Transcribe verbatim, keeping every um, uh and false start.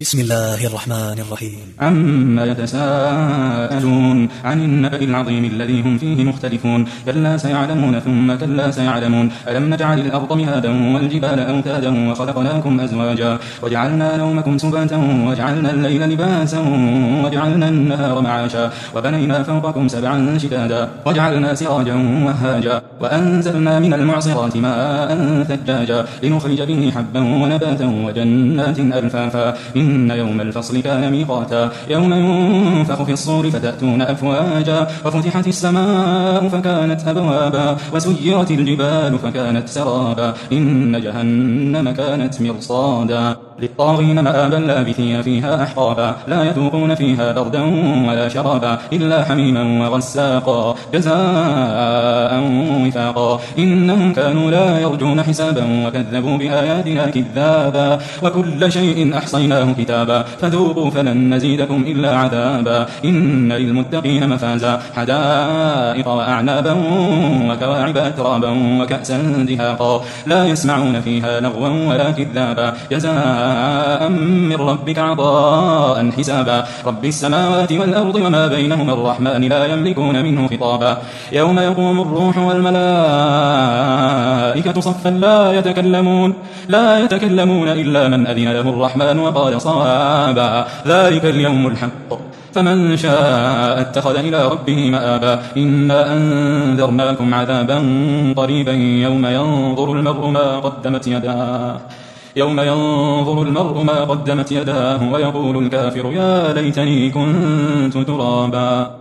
بسم الله الرحمن الرحيم. عما يتساءلون عن النبأ العظيم الذي هم فيه مختلفون. كلا سيعلمون ثم كلا سيعلمون. ألم نجعل الأرض مهادا والجبال أوتادا وخلقناكم أزواجا وجعلنا نومكم سباتا وجعلنا الليل لباسا وجعلنا النهار معاشا وبنينا فوقكم سبعا شدادا وجعلنا سراجا وهاجا وأنزلنا من المعصرات ماء ثجاجا لنخرج به حبا ونباتا وجنات ألفافا. إن يوم الفصل كان ميقاتا يوم ينفخ في الصور فتأتون أفواجا وفتحت السماء فكانت أبوابا وسيرت الجبال فكانت سرابا إن جهنم كانت مرصادا للطاغين مآبا لابثين فيها أحقابا لا يذوقون فيها بردا ولا شرابا إلا حميما وغساقا جزاء وفاقا إنهم كانوا لا يرجون حسابا وكذبوا بآياتنا كذابا وكل شيء أحصيناه كتابا فذوقوا فلن نزيدكم إلا عذابا إن للمتقين مفازا حدائق وأعنابا وكواعب أترابا وكأسا دهاقا لا يسمعون فيها لغوا ولا كذابا جزاء من ربك عطاء حسابا رب السماوات والأرض وما بينهما الرحمن لا يملكون منه خطابا يوم يقوم الروح والملائكة صفا لا يتكلمون لا يتكلمون إلا من أذن له الرحمن وقال صوابا ذلك اليوم الحق فمن شاء اتخذ إلى ربه مآبا إنا أنذرناكم عذابا قريبا يوم ينظر المرء ما قدمت يداه يوم ينظر المرء ما قدمت يداه ويقول الكافر يا ليتني كنت ترابا.